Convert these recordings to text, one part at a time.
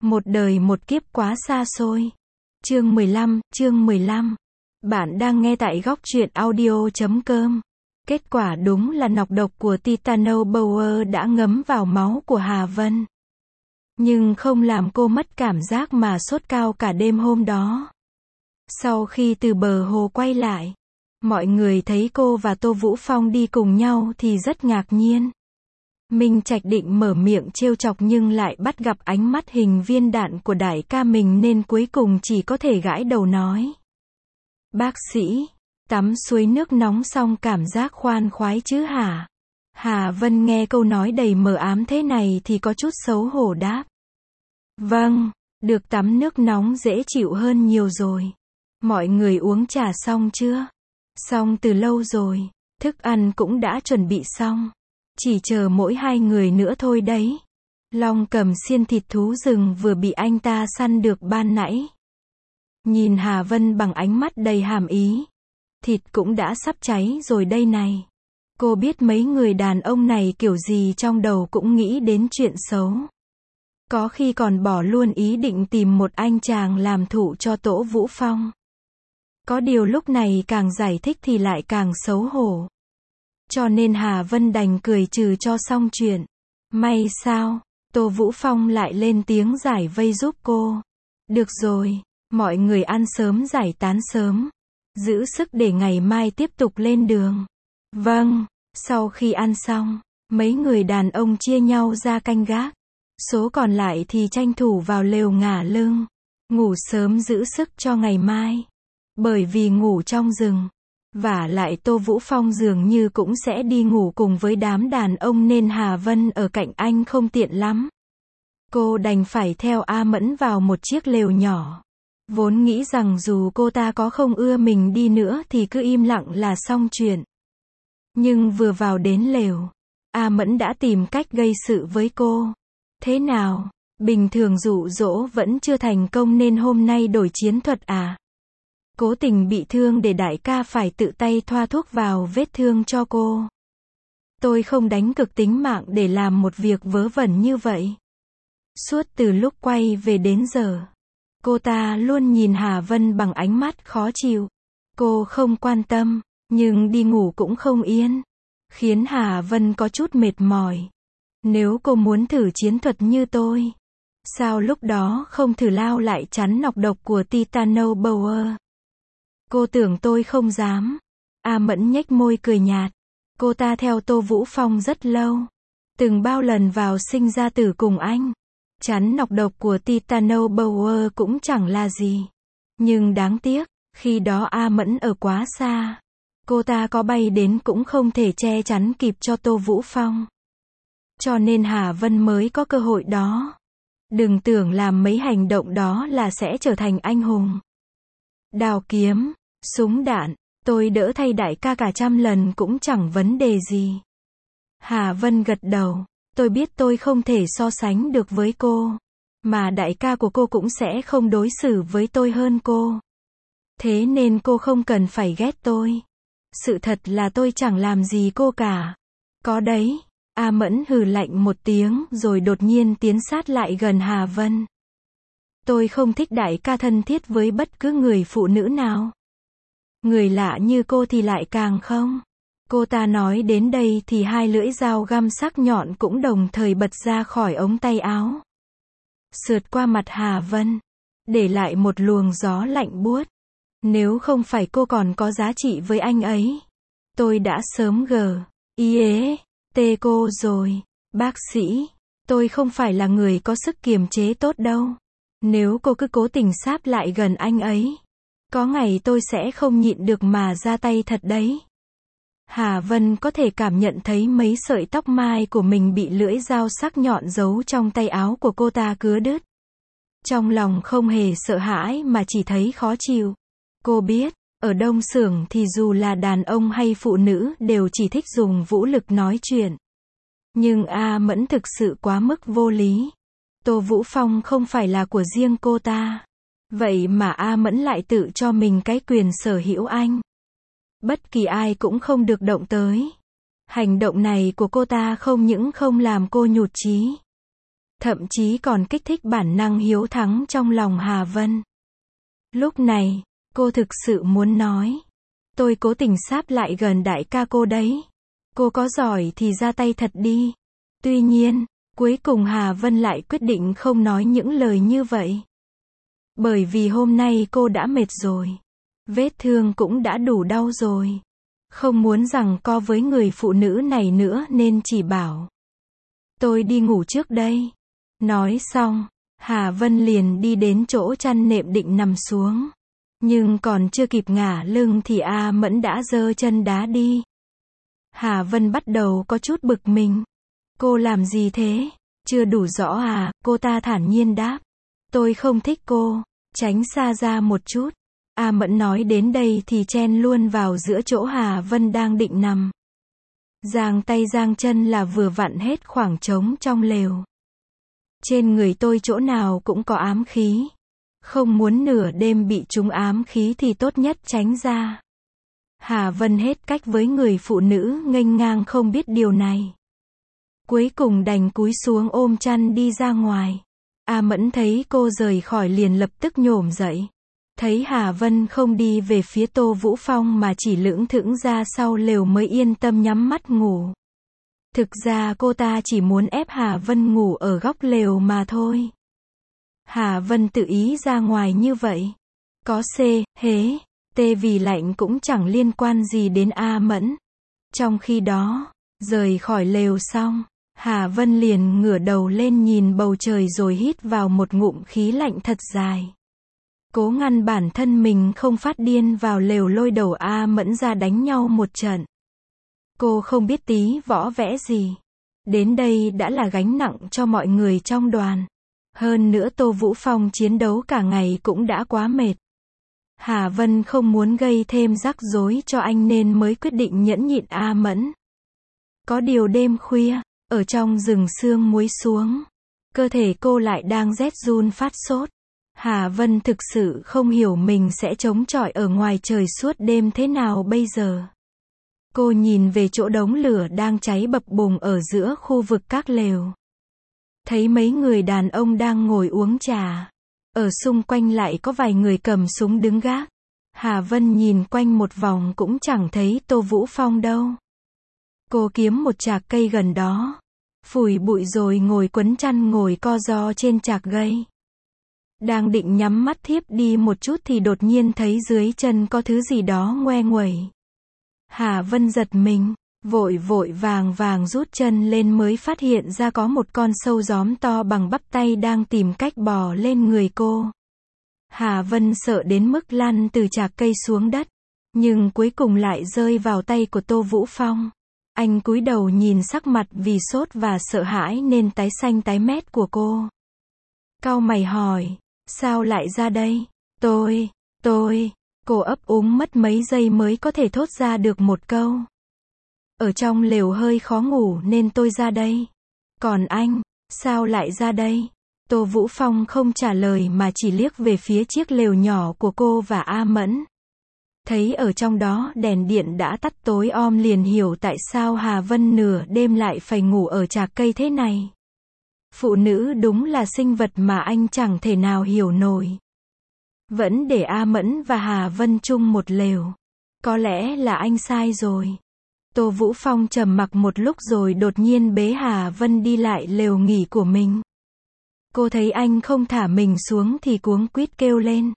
Một đời một kiếp quá xa xôi. Chương 15. Bạn đang nghe tại góc truyện audio.com. Kết quả đúng là nọc độc của Titanoboa đã ngấm vào máu của Hà Vân. Nhưng không làm cô mất cảm giác mà sốt cao cả đêm hôm đó. Sau khi từ bờ hồ quay lại, mọi người thấy cô và Tô Vũ Phong đi cùng nhau thì rất ngạc nhiên. Minh Trạch định mở miệng trêu chọc nhưng lại bắt gặp ánh mắt hình viên đạn của đại ca mình nên cuối cùng chỉ có thể gãi đầu nói. Bác sĩ, tắm suối nước nóng xong cảm giác khoan khoái chứ hả? Hà Vân nghe câu nói đầy mờ ám thế này thì có chút xấu hổ đáp. Vâng, được tắm nước nóng dễ chịu hơn nhiều rồi. Mọi người uống trà xong chưa? Xong từ lâu rồi, thức ăn cũng đã chuẩn bị xong. Chỉ chờ mỗi hai người nữa thôi đấy. Long cầm xiên thịt thú rừng vừa bị anh ta săn được ban nãy. Nhìn Hà Vân bằng ánh mắt đầy hàm ý. Thịt cũng đã sắp cháy rồi đây này. Cô biết mấy người đàn ông này kiểu gì trong đầu cũng nghĩ đến chuyện xấu. Có khi còn bỏ luôn ý định tìm một anh chàng làm thụ cho Tô Vũ Phong. Có điều lúc này càng giải thích thì lại càng xấu hổ. Cho nên Hà Vân đành cười trừ cho xong chuyện. May sao, Tô Vũ Phong lại lên tiếng giải vây giúp cô. Được rồi, mọi người ăn sớm giải tán sớm. Giữ sức để ngày mai tiếp tục lên đường. Vâng, sau khi ăn xong, mấy người đàn ông chia nhau ra canh gác. Số còn lại thì tranh thủ vào lều ngả lưng. Ngủ sớm giữ sức cho ngày mai. Bởi vì ngủ trong rừng. Vả lại Tô Vũ Phong dường như cũng sẽ đi ngủ cùng với đám đàn ông nên Hà Vân ở cạnh anh không tiện lắm. Cô đành phải theo A Mẫn vào một chiếc lều nhỏ. Vốn nghĩ rằng dù cô ta có không ưa mình đi nữa thì cứ im lặng là xong chuyện. Nhưng vừa vào đến lều, A Mẫn đã tìm cách gây sự với cô. Thế nào, bình thường dụ dỗ vẫn chưa thành công nên hôm nay đổi chiến thuật à? Cố tình bị thương để đại ca phải tự tay thoa thuốc vào vết thương cho cô. Tôi không đánh cược tính mạng để làm một việc vớ vẩn như vậy. Suốt từ lúc quay về đến giờ, cô ta luôn nhìn Hà Vân bằng ánh mắt khó chịu. Cô không quan tâm, nhưng đi ngủ cũng không yên, khiến Hà Vân có chút mệt mỏi. Nếu cô muốn thử chiến thuật như tôi, sao lúc đó không thử lao lại chắn nọc độc của Titanoboa? Cô tưởng tôi không dám. A Mẫn nhếch môi cười nhạt. Cô ta theo Tô Vũ Phong rất lâu. Từng bao lần vào sinh ra tử cùng anh. Chắn nọc độc của Titanoboa cũng chẳng là gì. Nhưng đáng tiếc, khi đó A Mẫn ở quá xa. Cô ta có bay đến cũng không thể che chắn kịp cho Tô Vũ Phong. Cho nên Hà Vân mới có cơ hội đó. Đừng tưởng làm mấy hành động đó là sẽ trở thành anh hùng. Đao kiếm, súng đạn, tôi đỡ thay đại ca cả 100 lần cũng chẳng vấn đề gì. Hà Vân gật đầu, tôi biết tôi không thể so sánh được với cô. Mà đại ca của cô cũng sẽ không đối xử với tôi hơn cô. Thế nên cô không cần phải ghét tôi. Sự thật là tôi chẳng làm gì cô cả. Có đấy, A Mẫn hừ lạnh một tiếng rồi đột nhiên tiến sát lại gần Hà Vân. Tôi không thích đại ca thân thiết với bất cứ người phụ nữ nào. Người lạ như cô thì lại càng không. Cô ta nói đến đây thì hai lưỡi dao găm sắc nhọn cũng đồng thời bật ra khỏi ống tay áo. Sượt qua mặt Hà Vân. Để lại một luồng gió lạnh buốt. Nếu không phải cô còn có giá trị với anh ấy, tôi đã sớm tê cô rồi. Bác sĩ, tôi không phải là người có sức kiềm chế tốt đâu. Nếu cô cứ cố tình sáp lại gần anh ấy, có ngày tôi sẽ không nhịn được mà ra tay thật đấy. Hà Vân có thể cảm nhận thấy mấy sợi tóc mai của mình bị lưỡi dao sắc nhọn giấu trong tay áo của cô ta cứa đứt. Trong lòng không hề sợ hãi mà chỉ thấy khó chịu. Cô biết, ở Đông Xưởng thì dù là đàn ông hay phụ nữ đều chỉ thích dùng vũ lực nói chuyện. Nhưng A Mẫn thực sự quá mức vô lý. Tô Vũ Phong không phải là của riêng cô ta. Vậy mà A Mẫn lại tự cho mình cái quyền sở hữu anh. Bất kỳ ai cũng không được động tới. Hành động này của cô ta không những không làm cô nhụt chí, thậm chí còn kích thích bản năng hiếu thắng trong lòng Hà Vân. Lúc này, cô thực sự muốn nói. Tôi cố tình sáp lại gần đại ca cô đấy. Cô có giỏi thì ra tay thật đi. Tuy nhiên, cuối cùng Hà Vân lại quyết định không nói những lời như vậy. Bởi vì hôm nay cô đã mệt rồi. Vết thương cũng đã đủ đau rồi. Không muốn giằng co với người phụ nữ này nữa nên chỉ bảo. Tôi đi ngủ trước đây. Nói xong, Hà Vân liền đi đến chỗ chăn nệm định nằm xuống. Nhưng còn chưa kịp ngả lưng thì A Mẫn đã giơ chân đá đi. Hà Vân bắt đầu có chút bực mình. Cô làm gì thế? Chưa đủ rõ à? Cô ta thản nhiên đáp. Tôi không thích cô. Tránh xa ra một chút. A Mẫn nói đến đây thì chen luôn vào giữa chỗ Hà Vân đang định nằm. Giang tay giang chân là vừa vặn hết khoảng trống trong lều. Trên người tôi chỗ nào cũng có ám khí. Không muốn nửa đêm bị trúng ám khí thì tốt nhất tránh ra. Hà Vân hết cách với người phụ nữ nghênh ngang không biết điều này. Cuối cùng đành cúi xuống ôm chăn đi ra ngoài. A Mẫn thấy cô rời khỏi liền lập tức nhổm dậy. Thấy Hà Vân không đi về phía Tô Vũ Phong mà chỉ lững thững ra sau lều mới yên tâm nhắm mắt ngủ. Thực ra cô ta chỉ muốn ép Hà Vân ngủ ở góc lều mà thôi. Hà Vân tự ý ra ngoài như vậy. Có C, hế, T vì lạnh cũng chẳng liên quan gì đến A Mẫn. Trong khi đó, rời khỏi lều xong, Hà Vân liền ngửa đầu lên nhìn bầu trời rồi hít vào một ngụm khí lạnh thật dài. Cố ngăn bản thân mình không phát điên vào lều lôi đầu A Mẫn ra đánh nhau một trận. Cô không biết tí võ vẽ gì. Đến đây đã là gánh nặng cho mọi người trong đoàn. Hơn nữa Tô Vũ Phong chiến đấu cả ngày cũng đã quá mệt. Hà Vân không muốn gây thêm rắc rối cho anh nên mới quyết định nhẫn nhịn A Mẫn. Có điều đêm khuya, ở trong rừng sương muối xuống, cơ thể cô lại đang rét run phát sốt. Hà Vân thực sự không hiểu mình sẽ chống chọi ở ngoài trời suốt đêm thế nào bây giờ. Cô nhìn về chỗ đống lửa đang cháy bập bùng ở giữa khu vực các lều. Thấy mấy người đàn ông đang ngồi uống trà. Ở xung quanh lại có vài người cầm súng đứng gác. Hà Vân nhìn quanh một vòng cũng chẳng thấy Tô Vũ Phong đâu. Cô kiếm một chạc cây gần đó. Phủi bụi rồi ngồi quấn chăn ngồi co ro trên chạc cây. Đang định nhắm mắt thiếp đi một chút thì đột nhiên thấy dưới chân có thứ gì đó ngoe nguẩy. Hà Vân giật mình, vội vàng rút chân lên mới phát hiện ra có một con sâu gióm to bằng bắp tay đang tìm cách bò lên người cô. Hà Vân sợ đến mức lăn từ chạc cây xuống đất, nhưng cuối cùng lại rơi vào tay của Tô Vũ Phong. Anh cúi đầu nhìn sắc mặt vì sốt và sợ hãi nên tái xanh tái mét của cô. Cau mày hỏi, sao lại ra đây? Tôi, cô ấp úng mất mấy giây mới có thể thốt ra được một câu. Ở trong lều hơi khó ngủ nên tôi ra đây. Còn anh, sao lại ra đây? Tô Vũ Phong không trả lời mà chỉ liếc về phía chiếc lều nhỏ của cô và A Mẫn. Thấy ở trong đó đèn điện đã tắt tối om liền hiểu tại sao Hà Vân nửa đêm lại phải ngủ ở chạc cây thế này. Phụ nữ đúng là sinh vật mà anh chẳng thể nào hiểu nổi. Vẫn để A Mẫn và Hà Vân chung một lều. Có lẽ là anh sai rồi. Tô Vũ Phong trầm mặc một lúc rồi đột nhiên bế Hà Vân đi lại lều nghỉ của mình. Cô thấy anh không thả mình xuống thì cuống quýt kêu lên.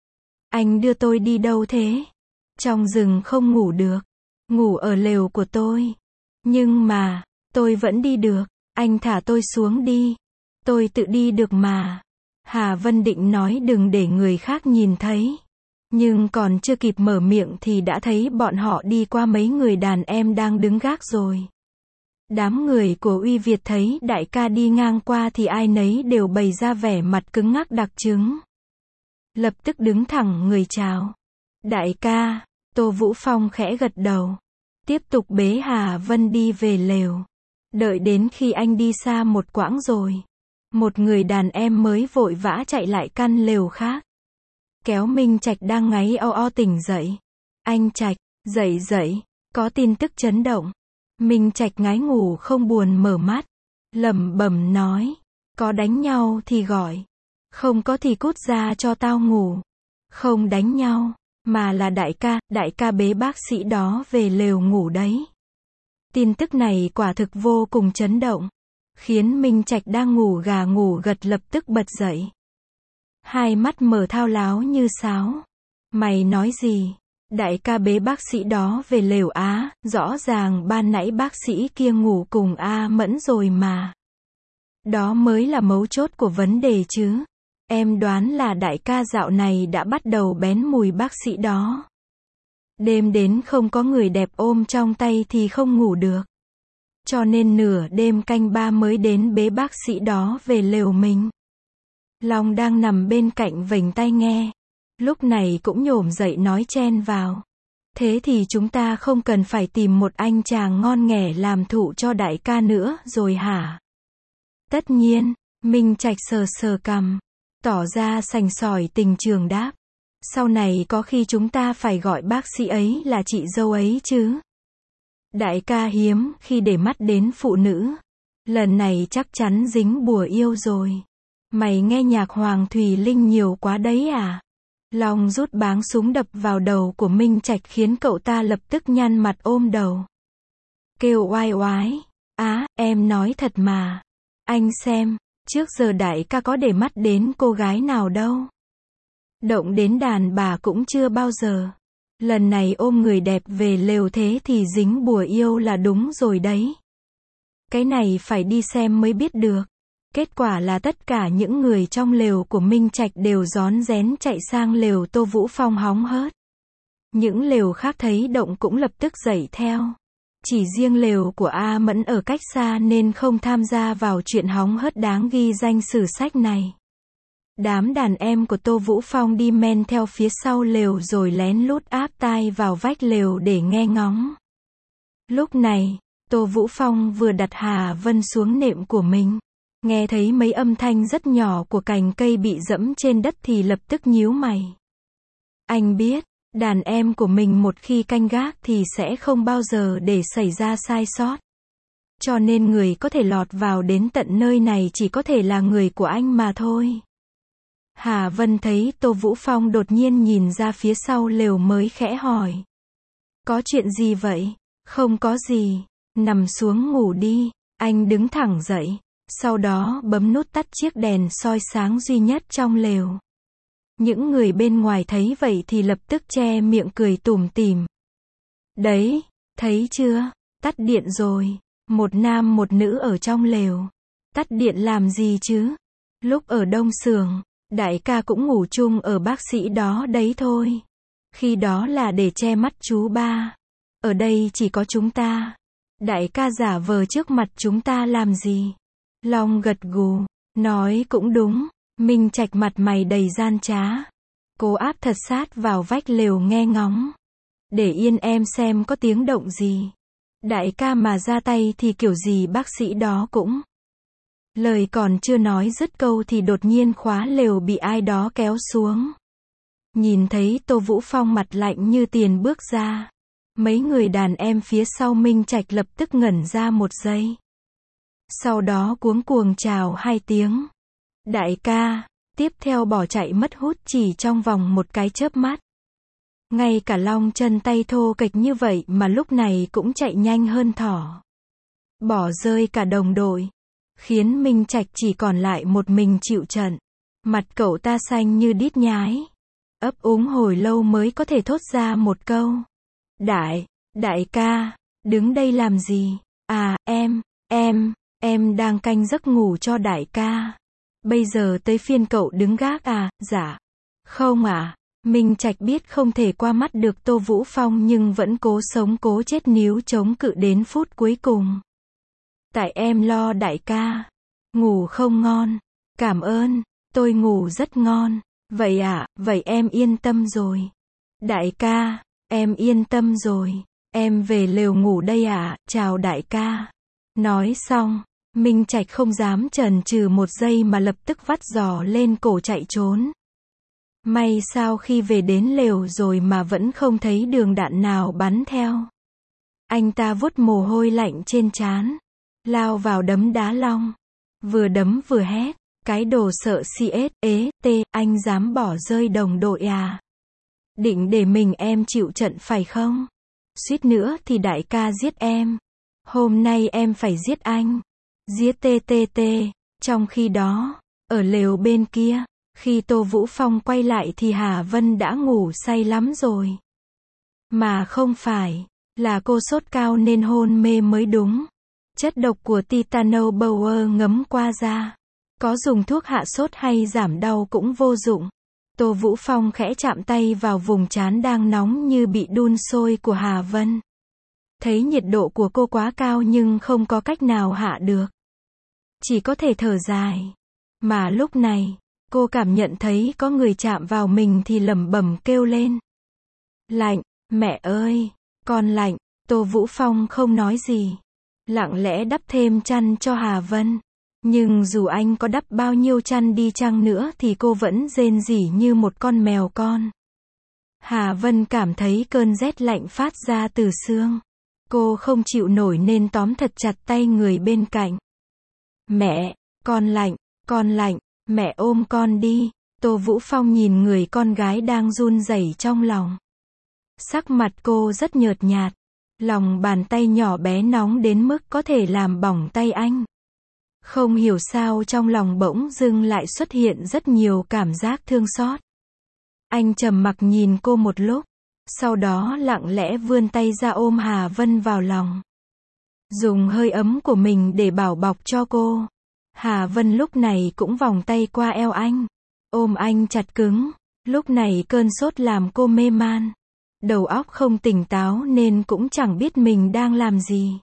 Anh đưa tôi đi đâu thế? Trong rừng không ngủ được. Ngủ ở lều của tôi. Nhưng mà, tôi vẫn đi được. Anh thả tôi xuống đi. Tôi tự đi được mà. Hà Vân định nói đừng để người khác nhìn thấy. Nhưng còn chưa kịp mở miệng thì đã thấy bọn họ đi qua mấy người đàn em đang đứng gác rồi. Đám người của Uy Việt thấy đại ca đi ngang qua thì ai nấy đều bày ra vẻ mặt cứng ngắc đặc trưng. Lập tức đứng thẳng người chào. Đại ca, Tô Vũ Phong khẽ gật đầu. Tiếp tục bế Hà Vân đi về lều. Đợi đến khi anh đi xa một quãng rồi. Một người đàn em mới vội vã chạy lại căn lều khác. Kéo Minh Trạch đang ngáy o o tỉnh dậy. Anh Trạch, dậy, có tin tức chấn động. Minh Trạch ngái ngủ không buồn mở mắt. Lẩm bẩm nói. Có đánh nhau thì gọi. Không có thì cút ra cho tao ngủ. Không đánh nhau, mà là đại ca bế bác sĩ đó về lều ngủ đấy. Tin tức này quả thực vô cùng chấn động, khiến Minh Trạch đang ngủ gà ngủ gật lập tức bật dậy. Hai mắt mở thao láo như sáo. Mày nói gì? Đại ca bế bác sĩ đó về lều á, rõ ràng ban nãy bác sĩ kia ngủ cùng A Mẫn rồi mà. Đó mới là mấu chốt của vấn đề chứ. Em đoán là đại ca dạo này đã bắt đầu bén mùi bác sĩ đó. Đêm đến không có người đẹp ôm trong tay thì không ngủ được. Cho nên nửa đêm canh 3 mới đến bế bác sĩ đó về lều mình. Long đang nằm bên cạnh vểnh tai nghe. Lúc này cũng nhổm dậy nói chen vào. Thế thì chúng ta không cần phải tìm một anh chàng ngon nghẻ làm thụ cho đại ca nữa rồi hả? Tất nhiên, Minh Trạch sờ sờ cằm, tỏ ra sành sỏi tình trường đáp. Sau này có khi chúng ta phải gọi bác sĩ ấy là chị dâu ấy chứ. Đại ca hiếm khi để mắt đến phụ nữ. Lần này chắc chắn dính bùa yêu rồi. Mày nghe nhạc Hoàng Thùy Linh nhiều quá đấy à? Long rút báng súng đập vào đầu của Minh Trạch khiến cậu ta lập tức nhăn mặt ôm đầu. Kêu oai oái. Á, em nói thật mà. Anh xem, trước giờ đại ca có để mắt đến cô gái nào đâu. Động đến đàn bà cũng chưa bao giờ. Lần này ôm người đẹp về lều thế thì dính bùa yêu là đúng rồi đấy. Cái này phải đi xem mới biết được. Kết quả là tất cả những người trong lều của Minh Trạch đều rón rén chạy sang lều Tô Vũ Phong hóng hớt. Những lều khác thấy động cũng lập tức dậy theo. Chỉ riêng lều của A Mẫn ở cách xa nên không tham gia vào chuyện hóng hớt đáng ghi danh sử sách này. Đám đàn em của Tô Vũ Phong đi men theo phía sau lều rồi lén lút áp tai vào vách lều để nghe ngóng. Lúc này, Tô Vũ Phong vừa đặt Hà Vân xuống nệm của mình. Nghe thấy mấy âm thanh rất nhỏ của cành cây bị dẫm trên đất thì lập tức nhíu mày. Anh biết, đàn em của mình một khi canh gác thì sẽ không bao giờ để xảy ra sai sót. Cho nên người có thể lọt vào đến tận nơi này chỉ có thể là người của anh mà thôi. Hà Vân thấy Tô Vũ Phong đột nhiên nhìn ra phía sau lều mới khẽ hỏi. Có chuyện gì vậy? Không có gì. Nằm xuống ngủ đi. Anh đứng thẳng dậy. Sau đó bấm nút tắt chiếc đèn soi sáng duy nhất trong lều. Những người bên ngoài thấy vậy thì lập tức che miệng cười tủm tỉm. Đấy, thấy chưa? Tắt điện rồi. Một nam một nữ ở trong lều. Tắt điện làm gì chứ? Lúc ở Đông Xưởng, đại ca cũng ngủ chung ở bác sĩ đó đấy thôi. Khi đó là để che mắt chú ba. Ở đây chỉ có chúng ta. Đại ca giả vờ trước mặt chúng ta làm gì? Long gật gù, nói cũng đúng. Minh Trạch mặt mày đầy gian trá. Cố áp thật sát vào vách lều nghe ngóng. Để yên em xem có tiếng động gì. Đại ca mà ra tay thì kiểu gì bác sĩ đó cũng. Lời còn chưa nói dứt câu thì đột nhiên khóa lều bị ai đó kéo xuống. Nhìn thấy Tô Vũ Phong mặt lạnh như tiền bước ra. Mấy người đàn em phía sau Minh Trạch lập tức ngẩn ra một giây. Sau đó cuống cuồng chào hai tiếng. Đại ca, tiếp theo bỏ chạy mất hút chỉ trong vòng một cái chớp mắt. Ngay cả Long chân tay thô kệch như vậy mà lúc này cũng chạy nhanh hơn thỏ. Bỏ rơi cả đồng đội. Khiến Minh Trạch chỉ còn lại một mình chịu trận. Mặt cậu ta xanh như đít nhái. Ấp úng hồi lâu mới có thể thốt ra một câu. Đại ca, đứng đây làm gì? À, em đang canh giấc ngủ cho đại ca. Bây giờ tới phiên cậu đứng gác à? Dạ. Không à? Minh Trạch biết không thể qua mắt được Tô Vũ Phong nhưng vẫn cố sống cố chết níu chống cự đến phút cuối cùng. Tại em lo đại ca. Ngủ không ngon. Cảm ơn, tôi ngủ rất ngon. Vậy à, vậy em yên tâm rồi. Đại ca, em yên tâm rồi. Em về lều ngủ đây à, chào đại ca. Nói xong, Minh Trạch không dám chần chừ một giây mà lập tức vắt giò lên cổ chạy trốn. May sao khi về đến lều rồi mà vẫn không thấy đường đạn nào bắn theo. Anh ta vuốt mồ hôi lạnh trên trán, lao vào đấm đá Long. Vừa đấm vừa hét, cái đồ sợ CSET, anh dám bỏ rơi đồng đội à? Định để mình em chịu trận phải không? Suýt nữa thì đại ca giết em. Hôm nay em phải giết anh. Giết TTT. Trong khi đó, ở lều bên kia, khi Tô Vũ Phong quay lại thì Hà Vân đã ngủ say lắm rồi. Mà không phải, là cô sốt cao nên hôn mê mới đúng. Chất độc của Titanoboa ngấm qua da. Có dùng thuốc hạ sốt hay giảm đau cũng vô dụng. Tô Vũ Phong khẽ chạm tay vào vùng trán đang nóng như bị đun sôi của Hà Vân. Thấy nhiệt độ của cô quá cao nhưng không có cách nào hạ được. Chỉ có thể thở dài. Mà lúc này, cô cảm nhận thấy có người chạm vào mình thì lẩm bẩm kêu lên. Lạnh, mẹ ơi, con lạnh. Tô Vũ Phong không nói gì. Lặng lẽ đắp thêm chăn cho Hà Vân. Nhưng dù anh có đắp bao nhiêu chăn đi chăng nữa thì cô vẫn rên rỉ như một con mèo con. Hà Vân cảm thấy cơn rét lạnh phát ra từ xương. Cô không chịu nổi nên tóm thật chặt tay người bên cạnh. Mẹ, con lạnh, mẹ ôm con đi. Tô Vũ Phong nhìn người con gái đang run rẩy trong lòng. Sắc mặt cô rất nhợt nhạt. Lòng bàn tay nhỏ bé nóng đến mức có thể làm bỏng tay anh. Không hiểu sao trong lòng bỗng dưng lại xuất hiện rất nhiều cảm giác thương xót. Anh trầm mặc nhìn cô một lúc, sau đó lặng lẽ vươn tay ra ôm Hà Vân vào lòng. Dùng hơi ấm của mình để bảo bọc cho cô. Hà Vân lúc này cũng vòng tay qua eo anh, ôm anh chặt cứng. Lúc này cơn sốt làm cô mê man. Đầu óc không tỉnh táo nên cũng chẳng biết mình đang làm gì.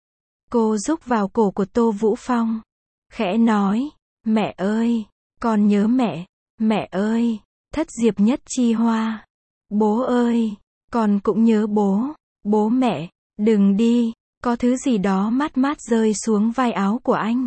Cô rúc vào cổ của Tô Vũ Phong. Khẽ nói, mẹ ơi, con nhớ mẹ, mẹ ơi, thất diệp nhất chi hoa. Bố ơi, con cũng nhớ bố, bố mẹ, đừng đi, có thứ gì đó mát mát rơi xuống vai áo của anh.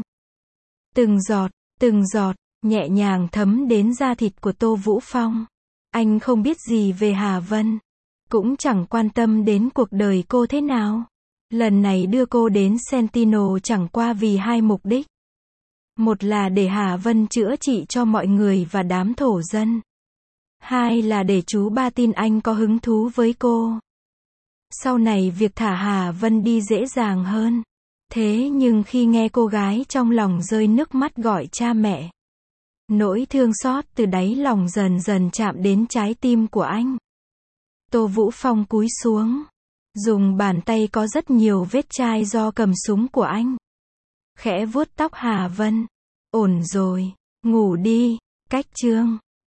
Từng giọt, nhẹ nhàng thấm đến da thịt của Tô Vũ Phong. Anh không biết gì về Hà Vân, cũng chẳng quan tâm đến cuộc đời cô thế nào. Lần này đưa cô đến Sentinel chẳng qua vì hai mục đích. Một là để Hà Vân chữa trị cho mọi người và đám thổ dân. Hai là để chú ba tin anh có hứng thú với cô. Sau này việc thả Hà Vân đi dễ dàng hơn. Thế nhưng khi nghe cô gái trong lòng rơi nước mắt gọi cha mẹ, nỗi thương xót từ đáy lòng dần dần chạm đến trái tim của anh. Tô Vũ Phong cúi xuống, dùng bàn tay có rất nhiều vết chai do cầm súng của anh. Khẽ vuốt tóc Hà Vân. Ổn rồi, ngủ đi. Cách chương